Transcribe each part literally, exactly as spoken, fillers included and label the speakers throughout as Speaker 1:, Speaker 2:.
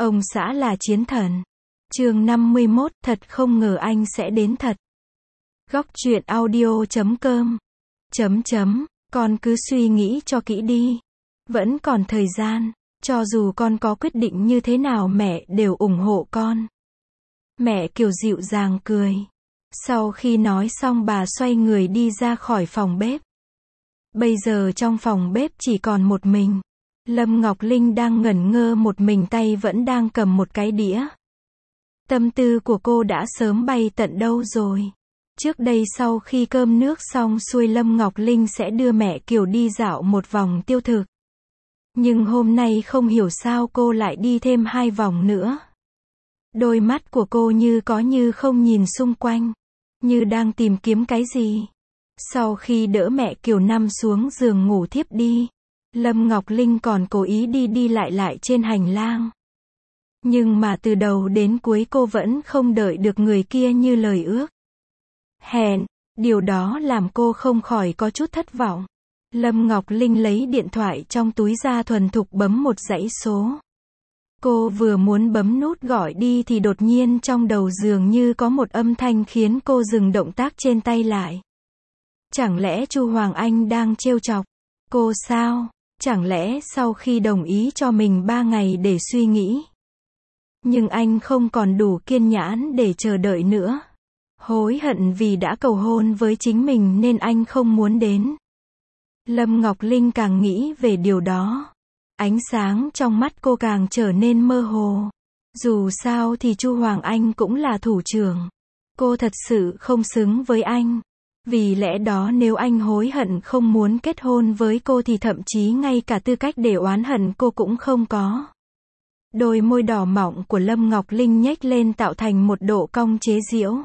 Speaker 1: Ông xã là chiến thần. Chương năm mươi mốt, thật không ngờ anh sẽ đến thật. Góc truyện audio chấm com. Chấm chấm, con cứ suy nghĩ cho kỹ đi. Vẫn còn thời gian, cho dù con có quyết định như thế nào mẹ đều ủng hộ con. Mẹ Kiều dịu dàng cười. Sau khi nói xong bà xoay người đi ra khỏi phòng bếp. Bây giờ trong phòng bếp chỉ còn một mình. Lâm Ngọc Linh đang ngẩn ngơ một mình, tay vẫn đang cầm một cái đĩa. Tâm tư của cô đã sớm bay tận đâu rồi. Trước đây sau khi cơm nước xong xuôi Lâm Ngọc Linh sẽ đưa mẹ Kiều đi dạo một vòng tiêu thực. Nhưng hôm nay không hiểu sao cô lại đi thêm hai vòng nữa. Đôi mắt của cô như có như không nhìn xung quanh, như đang tìm kiếm cái gì. Sau khi đỡ mẹ Kiều nằm xuống giường ngủ thiếp đi, Lâm Ngọc Linh còn cố ý đi đi lại lại trên hành lang. Nhưng mà từ đầu đến cuối cô vẫn không đợi được người kia như lời ước hẹn. Điều đó làm cô không khỏi có chút thất vọng. Lâm Ngọc Linh lấy điện thoại trong túi ra thuần thục bấm một dãy số. Cô vừa muốn bấm nút gọi đi thì đột nhiên trong đầu dường như có một âm thanh khiến cô dừng động tác trên tay lại. Chẳng lẽ Chu Hoàng Anh đang trêu chọc cô sao? Chẳng lẽ sau khi đồng ý cho mình ba ngày để suy nghĩ, nhưng anh không còn đủ kiên nhẫn để chờ đợi nữa. Hối hận vì đã cầu hôn với chính mình nên anh không muốn đến. Lâm Ngọc Linh càng nghĩ về điều đó, ánh sáng trong mắt cô càng trở nên mơ hồ. Dù sao thì Chu Hoàng Anh cũng là thủ trưởng. Cô thật sự không xứng với anh. Vì lẽ đó nếu anh hối hận không muốn kết hôn với cô thì thậm chí ngay cả tư cách để oán hận cô cũng không có. Đôi môi đỏ mọng của Lâm Ngọc Linh nhếch lên tạo thành một độ cong chế giễu.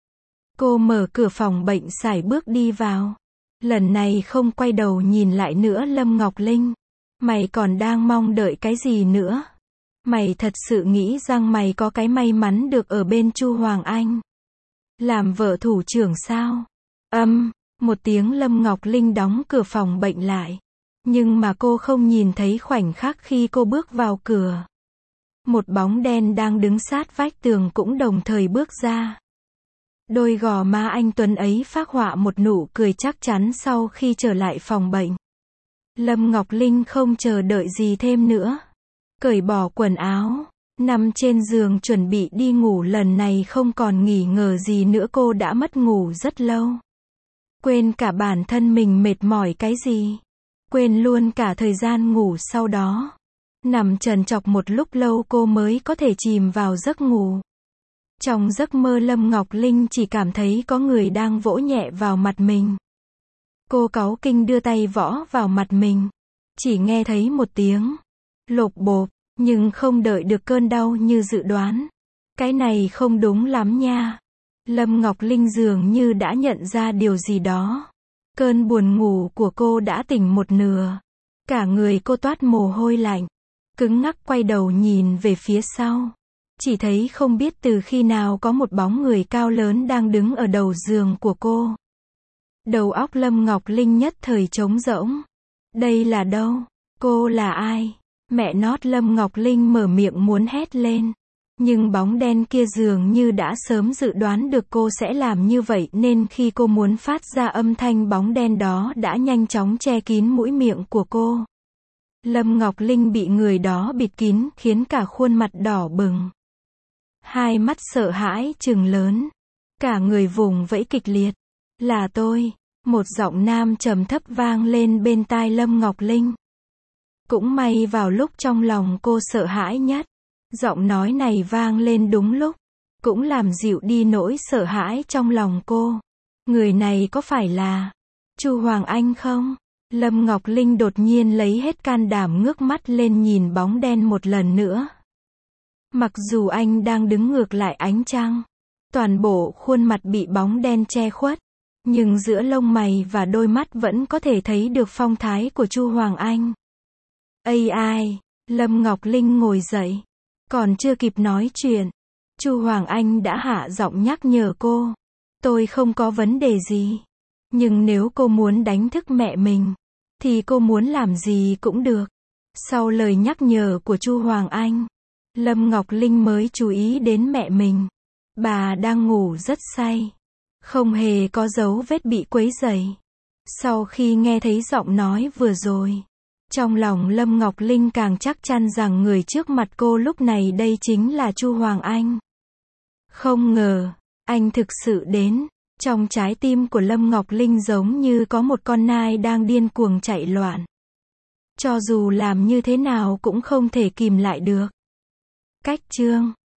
Speaker 1: Cô mở cửa phòng bệnh sải bước đi vào. Lần này không quay đầu nhìn lại nữa. Lâm Ngọc Linh, mày còn đang mong đợi cái gì nữa? Mày thật sự nghĩ rằng mày có cái may mắn được ở bên Chu Hoàng Anh, làm vợ thủ trưởng sao? Âm, một tiếng Lâm Ngọc Linh đóng cửa phòng bệnh lại. Nhưng mà cô không nhìn thấy khoảnh khắc khi cô bước vào cửa. Một bóng đen đang đứng sát vách tường cũng đồng thời bước ra. Đôi gò má anh tuấn ấy phác họa một nụ cười chắc chắn sau khi trở lại phòng bệnh. Lâm Ngọc Linh không chờ đợi gì thêm nữa. Cởi bỏ quần áo, nằm trên giường chuẩn bị đi ngủ. Lần này không còn nghỉ ngờ gì nữa, cô đã mất ngủ rất lâu. Quên cả bản thân mình mệt mỏi cái gì. Quên luôn cả thời gian ngủ sau đó. Nằm trần trọc một lúc lâu cô mới có thể chìm vào giấc ngủ. Trong giấc mơ Lâm Ngọc Linh chỉ cảm thấy có người đang vỗ nhẹ vào mặt mình. Cô cáu kinh đưa tay võ vào mặt mình. Chỉ nghe thấy một tiếng lộp bộp, nhưng không đợi được cơn đau như dự đoán. Cái này không đúng lắm nha. Lâm Ngọc Linh dường như đã nhận ra điều gì đó. Cơn buồn ngủ của cô đã tỉnh một nửa. Cả người cô toát mồ hôi lạnh. Cứng ngắc quay đầu nhìn về phía sau. Chỉ thấy không biết từ khi nào có một bóng người cao lớn đang đứng ở đầu giường của cô. Đầu óc Lâm Ngọc Linh nhất thời trống rỗng. Đây là đâu? Cô là ai? Mẹ nót, Lâm Ngọc Linh mở miệng muốn hét lên. Nhưng bóng đen kia dường như đã sớm dự đoán được cô sẽ làm như vậy nên khi cô muốn phát ra âm thanh, bóng đen đó đã nhanh chóng che kín mũi miệng của cô. Lâm Ngọc Linh bị người đó bịt kín khiến cả khuôn mặt đỏ bừng. Hai mắt sợ hãi trừng lớn. Cả người vùng vẫy kịch liệt. Là tôi. Một giọng nam trầm thấp vang lên bên tai Lâm Ngọc Linh. Cũng may vào lúc trong lòng cô sợ hãi nhất, giọng nói này vang lên đúng lúc, cũng làm dịu đi nỗi sợ hãi trong lòng cô. Người này có phải là Chu Hoàng Anh không? Lâm Ngọc Linh đột nhiên lấy hết can đảm ngước mắt lên nhìn bóng đen một lần nữa. Mặc dù anh đang đứng ngược lại ánh trăng, toàn bộ khuôn mặt bị bóng đen che khuất, nhưng giữa lông mày và đôi mắt vẫn có thể thấy được phong thái của Chu Hoàng Anh. Ây ai, Lâm Ngọc Linh ngồi dậy. Còn chưa kịp nói chuyện, Chu Hoàng Anh đã hạ giọng nhắc nhở cô. Tôi không có vấn đề gì. Nhưng nếu cô muốn đánh thức mẹ mình, thì cô muốn làm gì cũng được. Sau lời nhắc nhở của Chu Hoàng Anh, Lâm Ngọc Linh mới chú ý đến mẹ mình. Bà đang ngủ rất say. Không hề có dấu vết bị quấy rầy. Sau khi nghe thấy giọng nói vừa rồi, trong lòng Lâm Ngọc Linh càng chắc chắn rằng người trước mặt cô lúc này đây chính là Chu Hoàng Anh. Không ngờ, anh thực sự đến. Trong trái tim của Lâm Ngọc Linh giống như có một con nai đang điên cuồng chạy loạn. Cho dù làm như thế nào cũng không thể kìm lại được. Cách chương